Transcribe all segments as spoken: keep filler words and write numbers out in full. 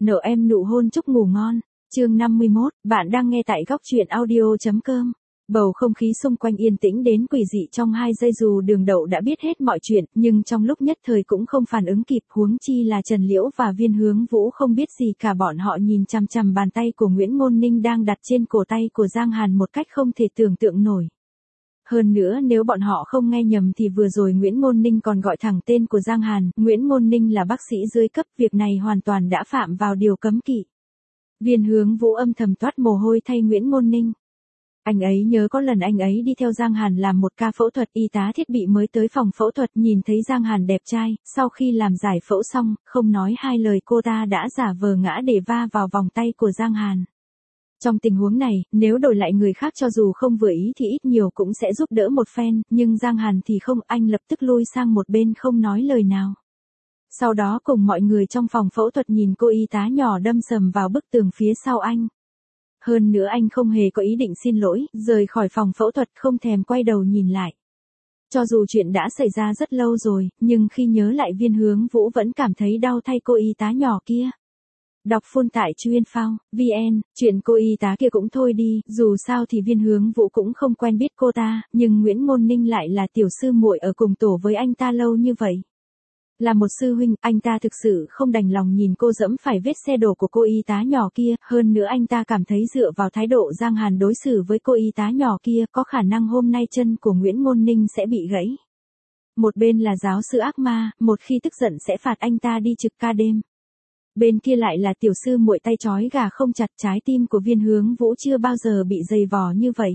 Nợ em nụ hôn chúc ngủ ngon. Chương năm mươi mốt, bạn đang nghe tại góc truyện audio.com. Bầu không khí xung quanh yên tĩnh đến quỷ dị trong hai giây, dù Đường Đậu đã biết hết mọi chuyện, nhưng trong lúc nhất thời cũng không phản ứng kịp, huống chi là Trần Liễu và Viên Hướng Vũ không biết gì cả. Bọn họ nhìn chằm chằm bàn tay của Nguyễn Ngôn Ninh đang đặt trên cổ tay của Giang Hàn một cách không thể tưởng tượng nổi. Hơn nữa, nếu bọn họ không nghe nhầm thì vừa rồi Nguyễn Ngôn Ninh còn gọi thẳng tên của Giang Hàn. Nguyễn Ngôn Ninh là bác sĩ dưới cấp, việc này hoàn toàn đã phạm vào điều cấm kỵ. Viên Hướng Vũ âm thầm toát mồ hôi thay Nguyễn Ngôn Ninh. Anh ấy nhớ có lần anh ấy đi theo Giang Hàn làm một ca phẫu thuật, y tá thiết bị mới tới phòng phẫu thuật nhìn thấy Giang Hàn đẹp trai, sau khi làm giải phẫu xong, không nói hai lời cô ta đã giả vờ ngã để va vào vòng tay của Giang Hàn. Trong tình huống này, nếu đổi lại người khác cho dù không vừa ý thì ít nhiều cũng sẽ giúp đỡ một phen, nhưng Giang Hàn thì không, anh lập tức lui sang một bên không nói lời nào. Sau đó cùng mọi người trong phòng phẫu thuật nhìn cô y tá nhỏ đâm sầm vào bức tường phía sau anh. Hơn nữa anh không hề có ý định xin lỗi, rời khỏi phòng phẫu thuật không thèm quay đầu nhìn lại. Cho dù chuyện đã xảy ra rất lâu rồi, nhưng khi nhớ lại Viên Hướng Vũ vẫn cảm thấy đau thay cô y tá nhỏ kia. Đọc full tại chuyên phao, vn, chuyện cô y tá kia cũng thôi đi, dù sao thì Viên Hướng Vũ cũng không quen biết cô ta, nhưng Nguyễn Ngôn Ninh lại là tiểu sư muội ở cùng tổ với anh ta lâu như vậy. Là một sư huynh, anh ta thực sự không đành lòng nhìn cô dẫm phải vết xe đổ của cô y tá nhỏ kia, hơn nữa anh ta cảm thấy dựa vào thái độ Giang Hàn đối xử với cô y tá nhỏ kia, có khả năng hôm nay chân của Nguyễn Ngôn Ninh sẽ bị gãy. Một bên là giáo sư ác ma, một khi tức giận sẽ phạt anh ta đi trực ca đêm. Bên kia lại là tiểu sư muội tay trói gà không chặt, trái tim của Viên Hướng Vũ chưa bao giờ bị dày vò như vậy.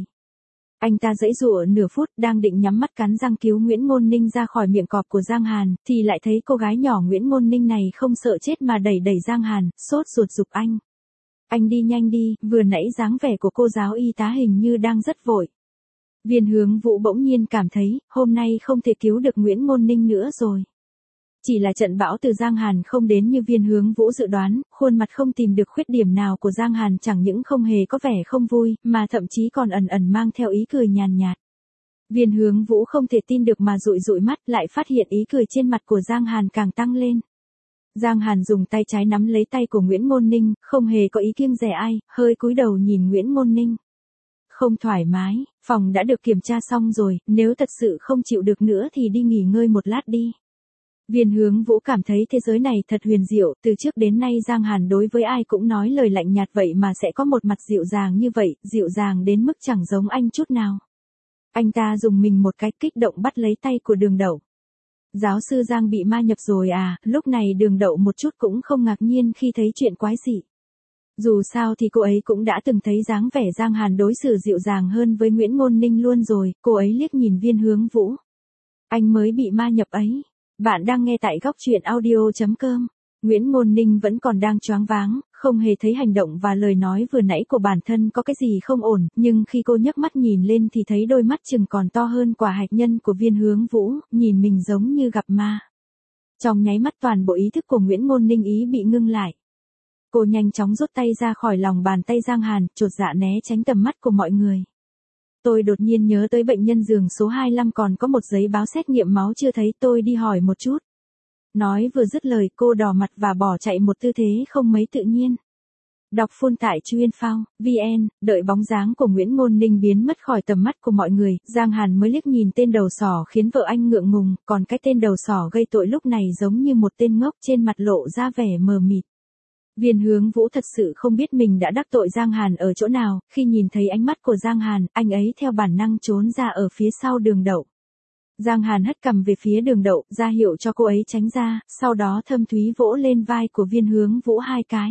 Anh ta giãy giụa nửa phút, đang định nhắm mắt cắn răng cứu Nguyễn Ngôn Ninh ra khỏi miệng cọp của Giang Hàn, thì lại thấy cô gái nhỏ Nguyễn Ngôn Ninh này không sợ chết mà đẩy đẩy Giang Hàn, sốt ruột giục anh. Anh đi nhanh đi, vừa nãy dáng vẻ của cô giáo y tá hình như đang rất vội. Viên Hướng Vũ bỗng nhiên cảm thấy, hôm nay không thể cứu được Nguyễn Ngôn Ninh nữa rồi. Chỉ là trận bão từ Giang Hàn không đến như Viên Hướng Vũ dự đoán, khuôn mặt không tìm được khuyết điểm nào của Giang Hàn chẳng những không hề có vẻ không vui, mà thậm chí còn ẩn ẩn mang theo ý cười nhàn nhạt. Viên Hướng Vũ không thể tin được mà dụi dụi mắt, lại phát hiện ý cười trên mặt của Giang Hàn càng tăng lên. Giang Hàn dùng tay trái nắm lấy tay của Nguyễn Ngôn Ninh, không hề có ý kiêng dè ai, hơi cúi đầu nhìn Nguyễn Ngôn Ninh. Không thoải mái, phòng đã được kiểm tra xong rồi, nếu thật sự không chịu được nữa thì đi nghỉ ngơi một lát đi. Viên Hướng Vũ cảm thấy thế giới này thật huyền diệu, từ trước đến nay Giang Hàn đối với ai cũng nói lời lạnh nhạt, vậy mà sẽ có một mặt dịu dàng như vậy, dịu dàng đến mức chẳng giống anh chút nào. Anh ta dùng mình một cái, kích động bắt lấy tay của Đường Đậu. Giáo sư Giang bị ma nhập rồi à? Lúc này Đường Đậu một chút cũng không ngạc nhiên khi thấy chuyện quái dị. Dù sao thì cô ấy cũng đã từng thấy dáng vẻ Giang Hàn đối xử dịu dàng hơn với Nguyễn Ngôn Ninh luôn rồi, cô ấy liếc nhìn Viên Hướng Vũ. Anh mới bị ma nhập ấy. Bạn đang nghe tại góc truyện audio.com. Nguyễn Ngôn Ninh vẫn còn đang choáng váng, không hề thấy hành động và lời nói vừa nãy của bản thân có cái gì không ổn, nhưng khi cô nhấc mắt nhìn lên thì thấy đôi mắt chừng còn to hơn quả hạch nhân của Viên Hướng Vũ, nhìn mình giống như gặp ma. Trong nháy mắt toàn bộ ý thức của Nguyễn Ngôn Ninh ý bị ngưng lại. Cô nhanh chóng rút tay ra khỏi lòng bàn tay Giang Hàn, chột dạ né tránh tầm mắt của mọi người. Tôi đột nhiên nhớ tới bệnh nhân giường số hai mươi lăm còn có một giấy báo xét nghiệm máu chưa thấy, tôi đi hỏi một chút. Nói vừa dứt lời cô đỏ mặt và bỏ chạy một tư thế không mấy tự nhiên. Đọc full tại chuyên phao, vn, đợi bóng dáng của Nguyễn Ngôn Ninh biến mất khỏi tầm mắt của mọi người, Giang Hàn mới liếc nhìn tên đầu sỏ khiến vợ anh ngượng ngùng, còn cái tên đầu sỏ gây tội lúc này giống như một tên ngốc, trên mặt lộ ra vẻ mờ mịt. Viên Hướng Vũ thật sự không biết mình đã đắc tội Giang Hàn ở chỗ nào, khi nhìn thấy ánh mắt của Giang Hàn, anh ấy theo bản năng trốn ra ở phía sau Đường Đậu. Giang Hàn hất cằm về phía Đường Đậu, ra hiệu cho cô ấy tránh ra, sau đó thâm thúy vỗ lên vai của Viên Hướng Vũ hai cái.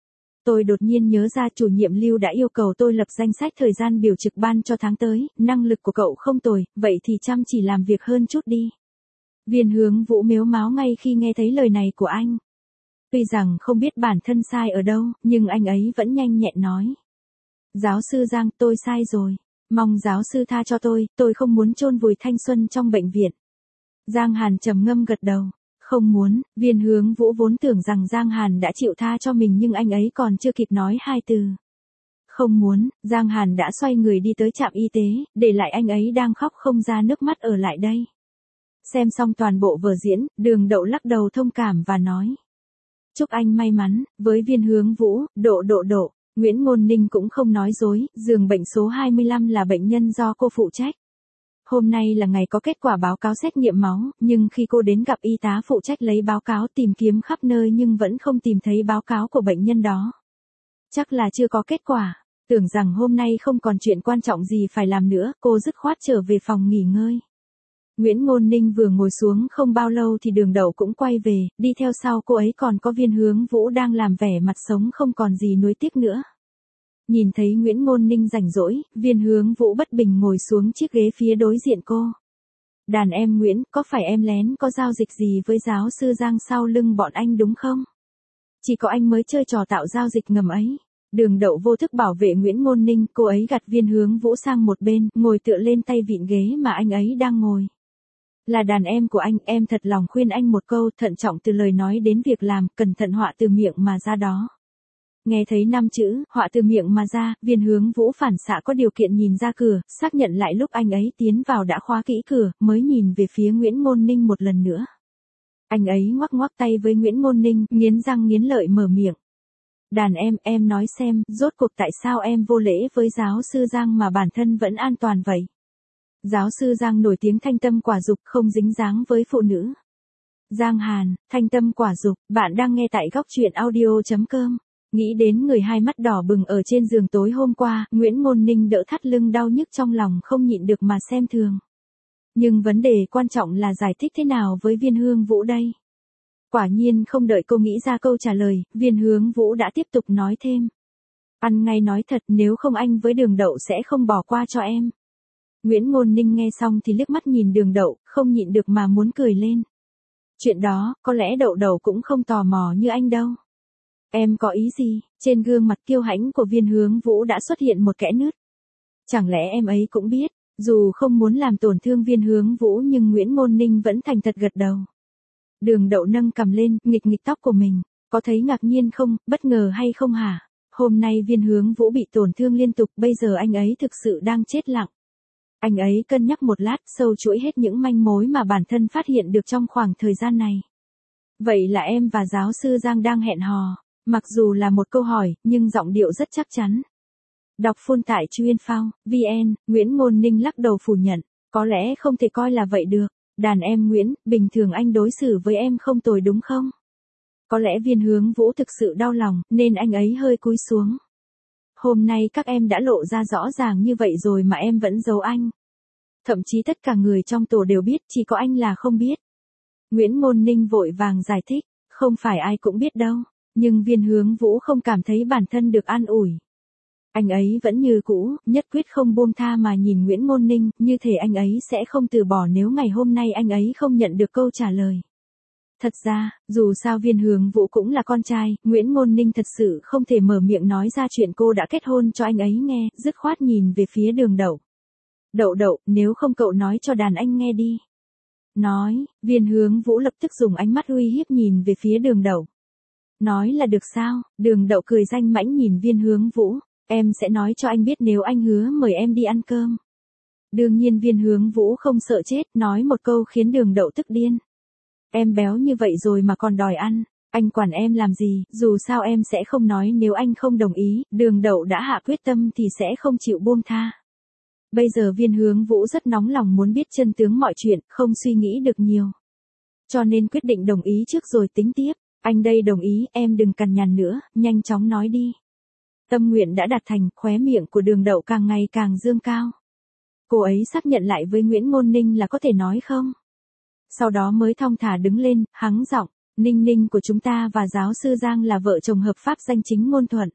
Tôi đột nhiên nhớ ra chủ nhiệm Lưu đã yêu cầu tôi lập danh sách thời gian biểu trực ban cho tháng tới, năng lực của cậu không tồi, vậy thì chăm chỉ làm việc hơn chút đi. Viên Hướng Vũ mếu máo ngay khi nghe thấy lời này của anh. Tuy rằng không biết bản thân sai ở đâu, nhưng anh ấy vẫn nhanh nhẹn nói. Giáo sư Giang, tôi sai rồi. Mong giáo sư tha cho tôi, tôi không muốn chôn vùi thanh xuân trong bệnh viện. Giang Hàn trầm ngâm gật đầu. Không muốn, Viên Hướng Vũ vốn tưởng rằng Giang Hàn đã chịu tha cho mình nhưng anh ấy còn chưa kịp nói hai từ. Không muốn, Giang Hàn đã xoay người đi tới trạm y tế, để lại anh ấy đang khóc không ra nước mắt ở lại đây. Xem xong toàn bộ vở diễn, Đường Đậu lắc đầu thông cảm và nói. Chúc anh may mắn, với Viên Hướng Vũ, độ độ độ. Nguyễn Ngôn Ninh cũng không nói dối, giường bệnh số hai mươi lăm là bệnh nhân do cô phụ trách. Hôm nay là ngày có kết quả báo cáo xét nghiệm máu, nhưng khi cô đến gặp y tá phụ trách lấy báo cáo tìm kiếm khắp nơi nhưng vẫn không tìm thấy báo cáo của bệnh nhân đó. Chắc là chưa có kết quả. Tưởng rằng hôm nay không còn chuyện quan trọng gì phải làm nữa, cô dứt khoát trở về phòng nghỉ ngơi. Nguyễn Ngôn Ninh vừa ngồi xuống không bao lâu thì Đường Đậu cũng quay về, đi theo sau cô ấy còn có Viên Hướng Vũ đang làm vẻ mặt sống không còn gì nuối tiếc nữa. Nhìn thấy Nguyễn Ngôn Ninh rảnh rỗi, Viên Hướng Vũ bất bình ngồi xuống chiếc ghế phía đối diện cô. Đàn em Nguyễn, có phải em lén có giao dịch gì với giáo sư Giang sau lưng bọn anh đúng không? Chỉ có anh mới chơi trò tạo giao dịch ngầm ấy. Đường Đậu vô thức bảo vệ Nguyễn Ngôn Ninh, cô ấy gạt Viên Hướng Vũ sang một bên, ngồi tựa lên tay vịn ghế mà anh ấy đang ngồi. Là đàn em của anh, em thật lòng khuyên anh một câu, thận trọng từ lời nói đến việc làm, cẩn thận họa từ miệng mà ra đó. Nghe thấy năm chữ, họa từ miệng mà ra, Viên Hướng Vũ phản xạ có điều kiện nhìn ra cửa, xác nhận lại lúc anh ấy tiến vào đã khóa kỹ cửa, mới nhìn về phía Nguyễn Ngôn Ninh một lần nữa. Anh ấy ngoắc ngoắc tay với Nguyễn Ngôn Ninh, nghiến răng nghiến lợi mở miệng. Đàn em, em nói xem, rốt cuộc tại sao em vô lễ với giáo sư Giang mà bản thân vẫn an toàn vậy? Giáo sư Giang nổi tiếng thanh tâm quả dục, không dính dáng với phụ nữ. Giang Hàn, thanh tâm quả dục, bạn đang nghe tại góc truyện audio chấm com. Nghĩ đến người hai mắt đỏ bừng ở trên giường tối hôm qua, Nguyễn Ngôn Ninh đỡ thắt lưng đau nhức trong lòng không nhịn được mà xem thường. Nhưng vấn đề quan trọng là giải thích thế nào với Viên Hướng Vũ đây? Quả nhiên không đợi cô nghĩ ra câu trả lời, Viên Hướng Vũ đã tiếp tục nói thêm. Ăn ngay nói thật, nếu không anh với Đường Đậu sẽ không bỏ qua cho em. Nguyễn Ngôn Ninh nghe xong thì liếc mắt nhìn Đường Đậu, không nhịn được mà muốn cười lên. Chuyện đó, có lẽ Đậu Đậu cũng không tò mò như anh đâu. Em có ý gì? Trên gương mặt kiêu hãnh của Viên Hướng Vũ đã xuất hiện một kẽ nứt. Chẳng lẽ em ấy cũng biết, dù không muốn làm tổn thương Viên Hướng Vũ nhưng Nguyễn Ngôn Ninh vẫn thành thật gật đầu. Đường Đậu nâng cằm lên, nghịch nghịch tóc của mình, có thấy ngạc nhiên không, bất ngờ hay không hả? Hôm nay Viên Hướng Vũ bị tổn thương liên tục, bây giờ anh ấy thực sự đang chết lặng. Anh ấy cân nhắc một lát, sâu chuỗi hết những manh mối mà bản thân phát hiện được trong khoảng thời gian này. Vậy là em và giáo sư Giang đang hẹn hò, mặc dù là một câu hỏi, nhưng giọng điệu rất chắc chắn. Đọc full tại chuyên phao, vn, Nguyễn Ngôn Ninh lắc đầu phủ nhận, có lẽ không thể coi là vậy được. Đàn em Nguyễn, bình thường anh đối xử với em không tồi đúng không? Có lẽ Viên Hướng Vũ thực sự đau lòng, nên anh ấy hơi cúi xuống. Hôm nay các em đã lộ ra rõ ràng như vậy rồi mà em vẫn giấu anh. Thậm chí tất cả người trong tổ đều biết, chỉ có anh là không biết. Nguyễn Ngôn Ninh vội vàng giải thích, không phải ai cũng biết đâu, nhưng Viên Hướng Vũ không cảm thấy bản thân được an ủi. Anh ấy vẫn như cũ, nhất quyết không buông tha mà nhìn Nguyễn Ngôn Ninh, như thể anh ấy sẽ không từ bỏ nếu ngày hôm nay anh ấy không nhận được câu trả lời. Thật ra, dù sao Viên Hướng Vũ cũng là con trai, Nguyễn Ngôn Ninh thật sự không thể mở miệng nói ra chuyện cô đã kết hôn cho anh ấy nghe, dứt khoát nhìn về phía Đường Đậu. Đậu Đậu, nếu không cậu nói cho đàn anh nghe đi. Nói, Viên Hướng Vũ lập tức dùng ánh mắt uy hiếp nhìn về phía Đường Đậu. Nói là được sao? Đường Đậu cười danh mãnh nhìn Viên Hướng Vũ. Em sẽ nói cho anh biết nếu anh hứa mời em đi ăn cơm. Đương nhiên Viên Hướng Vũ không sợ chết, nói một câu khiến Đường Đậu tức điên. Em béo như vậy rồi mà còn đòi ăn, anh quản em làm gì, dù sao em sẽ không nói nếu anh không đồng ý, Đường Đậu đã hạ quyết tâm thì sẽ không chịu buông tha. Bây giờ Viên Hướng Vũ rất nóng lòng muốn biết chân tướng mọi chuyện, không suy nghĩ được nhiều. Cho nên quyết định đồng ý trước rồi tính tiếp, anh đây đồng ý, em đừng cằn nhằn nữa, nhanh chóng nói đi. Tâm nguyện đã đạt thành, khóe miệng của Đường Đậu càng ngày càng dương cao. Cô ấy xác nhận lại với Nguyễn Ngôn Ninh là có thể nói không? Sau đó mới thong thả đứng lên, hắng giọng, Ninh Ninh của chúng ta và giáo sư Giang là vợ chồng hợp pháp danh chính ngôn thuận.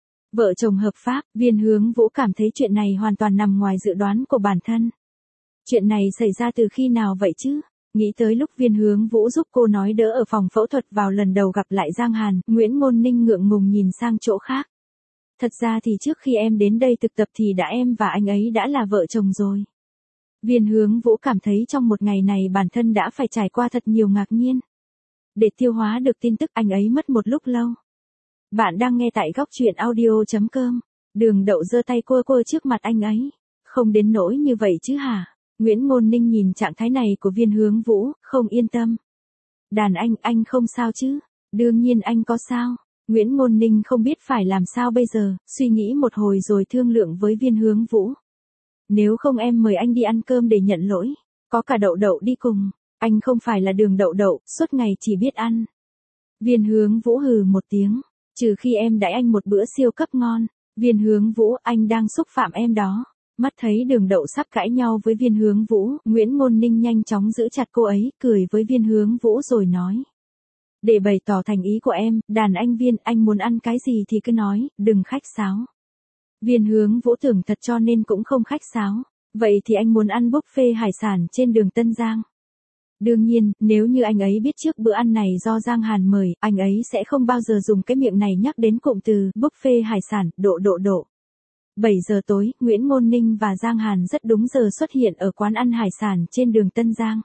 Vợ chồng hợp pháp, Viên Hướng Vũ cảm thấy chuyện này hoàn toàn nằm ngoài dự đoán của bản thân. Chuyện này xảy ra từ khi nào vậy chứ? Nghĩ tới lúc Viên Hướng Vũ giúp cô nói đỡ ở phòng phẫu thuật vào lần đầu gặp lại Giang Hàn, Nguyễn Ngôn Ninh ngượng ngùng nhìn sang chỗ khác. Thật ra thì trước khi em đến đây thực tập thì đã em và anh ấy đã là vợ chồng rồi. Viên Hướng Vũ cảm thấy trong một ngày này bản thân đã phải trải qua thật nhiều ngạc nhiên. Để tiêu hóa được tin tức anh ấy mất một lúc lâu. Bạn đang nghe tại góc truyện audio chấm com. Đường Đậu giơ tay cua cua trước mặt anh ấy. Không đến nỗi như vậy chứ hả? Nguyễn Ngôn Ninh nhìn trạng thái này của Viên Hướng Vũ, không yên tâm. Đàn anh, anh không sao chứ? Đương nhiên anh có sao. Nguyễn Ngôn Ninh không biết phải làm sao bây giờ, suy nghĩ một hồi rồi thương lượng với Viên Hướng Vũ. Nếu không em mời anh đi ăn cơm để nhận lỗi, có cả Đậu Đậu đi cùng, anh không phải là Đường Đậu Đậu, suốt ngày chỉ biết ăn. Viên Hướng Vũ hừ một tiếng, trừ khi em đãi anh một bữa siêu cấp ngon. Viên Hướng Vũ, anh đang xúc phạm em đó. Mắt thấy Đường Đậu sắp cãi nhau với Viên Hướng Vũ, Nguyễn Ngôn Ninh nhanh chóng giữ chặt cô ấy, cười với Viên Hướng Vũ rồi nói. Để bày tỏ thành ý của em, đàn anh Viên, anh muốn ăn cái gì thì cứ nói, đừng khách sáo. Viên Hướng Vũ tưởng thật cho nên cũng không khách sáo. Vậy thì anh muốn ăn buffet hải sản trên đường Tân Giang. Đương nhiên, nếu như anh ấy biết trước bữa ăn này do Giang Hàn mời, anh ấy sẽ không bao giờ dùng cái miệng này nhắc đến cụm từ buffet hải sản, độ độ độ. bảy giờ tối, Nguyễn Ngôn Ninh và Giang Hàn rất đúng giờ xuất hiện ở quán ăn hải sản trên đường Tân Giang.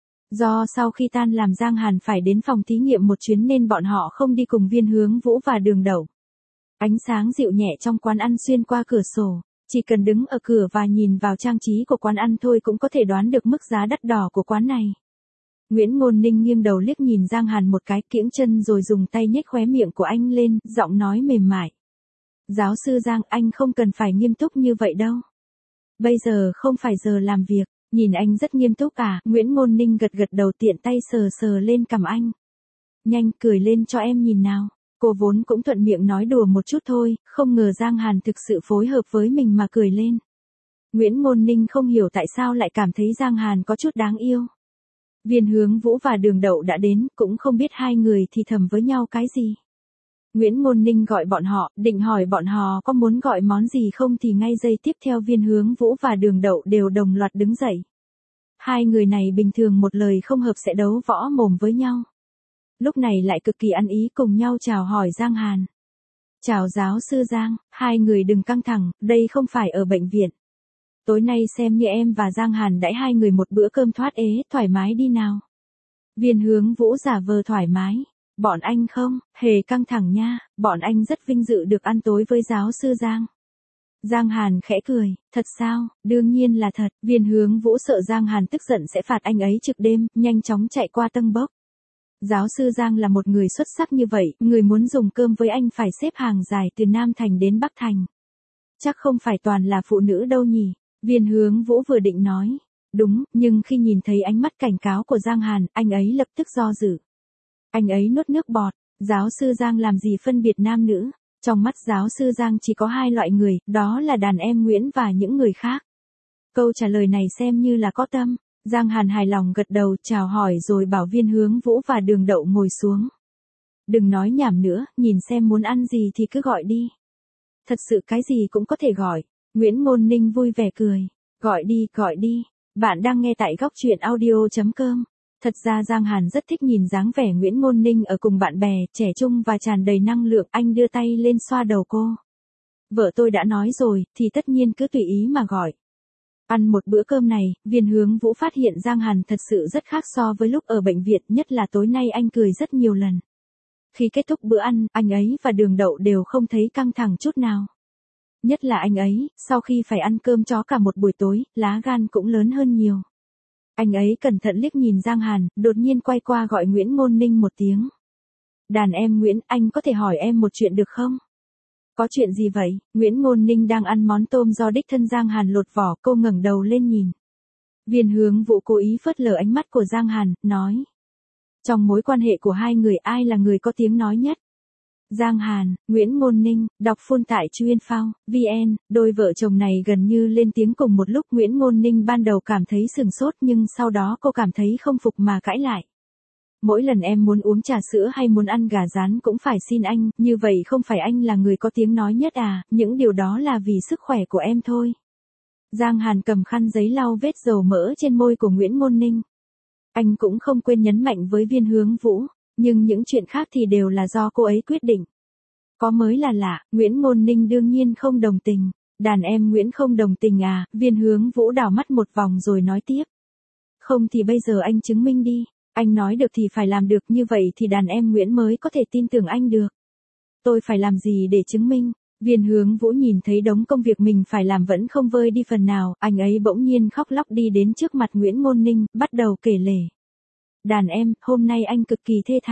Do sau khi tan làm Giang Hàn phải đến phòng thí nghiệm một chuyến nên bọn họ không đi cùng Viên Hướng Vũ và Đường Đậu. Ánh sáng dịu nhẹ trong quán ăn xuyên qua cửa sổ, chỉ cần đứng ở cửa và nhìn vào trang trí của quán ăn thôi cũng có thể đoán được mức giá đắt đỏ của quán này. Nguyễn Ngôn Ninh nghiêng đầu liếc nhìn Giang Hàn một cái, kiễng chân rồi dùng tay nhếch khóe miệng của anh lên, giọng nói mềm mại. Giáo sư Giang, anh không cần phải nghiêm túc như vậy đâu. Bây giờ không phải giờ làm việc, nhìn anh rất nghiêm túc à, Nguyễn Ngôn Ninh gật gật đầu tiện tay sờ sờ lên cằm anh. Nhanh cười lên cho em nhìn nào. Cô vốn cũng thuận miệng nói đùa một chút thôi, không ngờ Giang Hàn thực sự phối hợp với mình mà cười lên. Nguyễn Ngôn Ninh không hiểu tại sao lại cảm thấy Giang Hàn có chút đáng yêu. Viên Hướng Vũ và Đường Đậu đã đến, cũng không biết hai người thì thầm với nhau cái gì. Nguyễn Ngôn Ninh gọi bọn họ, định hỏi bọn họ có muốn gọi món gì không thì ngay giây tiếp theo Viên Hướng Vũ và Đường Đậu đều đồng loạt đứng dậy. Hai người này bình thường một lời không hợp sẽ đấu võ mồm với nhau. Lúc này lại cực kỳ ăn ý cùng nhau chào hỏi Giang Hàn. Chào giáo sư Giang, hai người đừng căng thẳng, đây không phải ở bệnh viện. Tối nay xem như em và Giang Hàn đãi hai người một bữa cơm thoát ế, thoải mái đi nào. Viên Hướng Vũ giả vờ thoải mái. Bọn anh không, hề căng thẳng nha, bọn anh rất vinh dự được ăn tối với giáo sư Giang. Giang Hàn khẽ cười, thật sao, đương nhiên là thật. Viên Hướng Vũ sợ Giang Hàn tức giận sẽ phạt anh ấy trực đêm, nhanh chóng chạy qua tâng bốc. Giáo sư Giang là một người xuất sắc như vậy, người muốn dùng cơm với anh phải xếp hàng dài từ Nam Thành đến Bắc Thành. Chắc không phải toàn là phụ nữ đâu nhỉ, Viên Hướng Vũ vừa định nói. Đúng, nhưng khi nhìn thấy ánh mắt cảnh cáo của Giang Hàn, anh ấy lập tức do dự. Anh ấy nuốt nước bọt, giáo sư Giang làm gì phân biệt nam nữ, trong mắt giáo sư Giang chỉ có hai loại người, đó là đàn em Nguyễn và những người khác. Câu trả lời này xem như là có tâm. Giang Hàn hài lòng gật đầu chào hỏi rồi bảo Viên Hướng Vũ và Đường Đậu ngồi xuống. Đừng nói nhảm nữa, nhìn xem muốn ăn gì thì cứ gọi đi. Thật sự cái gì cũng có thể gọi. Nguyễn Ngôn Ninh vui vẻ cười. Gọi đi, gọi đi. Bạn đang nghe tại góc truyện audio chấm com. Thật ra Giang Hàn rất thích nhìn dáng vẻ Nguyễn Ngôn Ninh ở cùng bạn bè, trẻ trung và tràn đầy năng lượng. Anh đưa tay lên xoa đầu cô. Vợ tôi đã nói rồi, thì tất nhiên cứ tùy ý mà gọi. Ăn một bữa cơm này, Viên Hướng Vũ phát hiện Giang Hàn thật sự rất khác so với lúc ở bệnh viện, nhất là tối nay anh cười rất nhiều lần. Khi kết thúc bữa ăn, anh ấy và Đường Đậu đều không thấy căng thẳng chút nào. Nhất là anh ấy, sau khi phải ăn cơm chó cả một buổi tối, lá gan cũng lớn hơn nhiều. Anh ấy cẩn thận liếc nhìn Giang Hàn, đột nhiên quay qua gọi Nguyễn Ngôn Ninh một tiếng. Đàn em Nguyễn, anh có thể hỏi em một chuyện được không? Có chuyện gì vậy? Nguyễn Ngôn Ninh đang ăn món tôm do đích thân Giang Hàn lột vỏ, cô ngẩng đầu lên nhìn. Viên Hướng Vũ cố ý phớt lờ ánh mắt của Giang Hàn, nói. Trong mối quan hệ của hai người ai là người có tiếng nói nhất? Giang Hàn, Nguyễn Ngôn Ninh, đọc phun tại chuyên phao, vê en, đôi vợ chồng này gần như lên tiếng cùng một lúc. Nguyễn Ngôn Ninh ban đầu cảm thấy sửng sốt nhưng sau đó cô cảm thấy không phục mà cãi lại. Mỗi lần em muốn uống trà sữa hay muốn ăn gà rán cũng phải xin anh, như vậy không phải anh là người có tiếng nói nhất à, những điều đó là vì sức khỏe của em thôi. Giang Hàn cầm khăn giấy lau vết dầu mỡ trên môi của Nguyễn Ngôn Ninh. Anh cũng không quên nhấn mạnh với Viên Hướng Vũ, nhưng những chuyện khác thì đều là do cô ấy quyết định. Có mới là lạ, Nguyễn Ngôn Ninh đương nhiên không đồng tình. Đàn em Nguyễn không đồng tình à, Viên Hướng Vũ đảo mắt một vòng rồi nói tiếp. Không thì bây giờ anh chứng minh đi. Anh nói được thì phải làm được, như vậy thì đàn em Nguyễn mới có thể tin tưởng anh được. Tôi phải làm gì để chứng minh? Viên Hướng Vũ nhìn thấy đống công việc mình phải làm vẫn không vơi đi phần nào, anh ấy bỗng nhiên khóc lóc đi đến trước mặt Nguyễn Ngôn Ninh, bắt đầu kể lể. Đàn em, hôm nay anh cực kỳ thê thảm.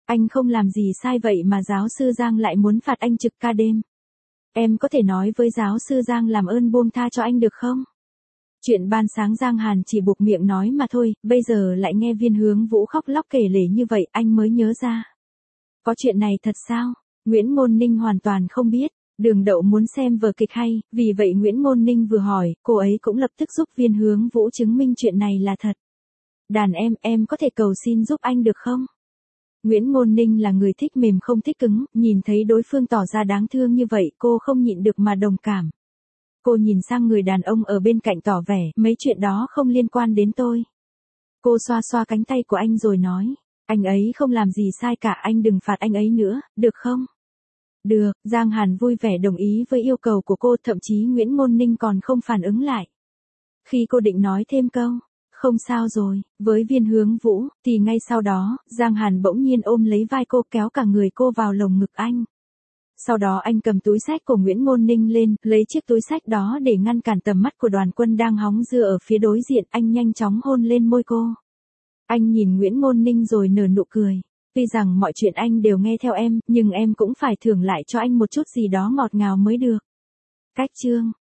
Anh không làm gì sai vậy mà giáo sư Giang lại muốn phạt anh trực ca đêm. Em có thể nói với giáo sư Giang làm ơn buông tha cho anh được không? Chuyện ban sáng Giang Hàn chỉ buộc miệng nói mà thôi, bây giờ lại nghe Viên Hướng Vũ khóc lóc kể lể như vậy, anh mới nhớ ra. Có chuyện này thật sao? Nguyễn Ngôn Ninh hoàn toàn không biết. Đường Đậu muốn xem vở kịch hay, vì vậy Nguyễn Ngôn Ninh vừa hỏi, cô ấy cũng lập tức giúp Viên Hướng Vũ chứng minh chuyện này là thật. Đàn em, em có thể cầu xin giúp anh được không? Nguyễn Ngôn Ninh là người thích mềm không thích cứng, nhìn thấy đối phương tỏ ra đáng thương như vậy, cô không nhịn được mà đồng cảm. Cô nhìn sang người đàn ông ở bên cạnh tỏ vẻ, mấy chuyện đó không liên quan đến tôi. Cô xoa xoa cánh tay của anh rồi nói, anh ấy không làm gì sai cả, anh đừng phạt anh ấy nữa, được không? Được, Giang Hàn vui vẻ đồng ý với yêu cầu của cô, thậm chí Nguyễn Ngôn Ninh còn không phản ứng lại. Khi cô định nói thêm câu, không sao rồi, với Viên Hướng Vũ, thì ngay sau đó, Giang Hàn bỗng nhiên ôm lấy vai cô kéo cả người cô vào lồng ngực anh. Sau đó anh cầm túi xách của Nguyễn Ngôn Ninh lên, lấy chiếc túi xách đó để ngăn cản tầm mắt của Đoàn Quân đang hóng dưa ở phía đối diện, anh nhanh chóng hôn lên môi cô. Anh nhìn Nguyễn Ngôn Ninh rồi nở nụ cười. Tuy rằng mọi chuyện anh đều nghe theo em, nhưng em cũng phải thưởng lại cho anh một chút gì đó ngọt ngào mới được. Cách chương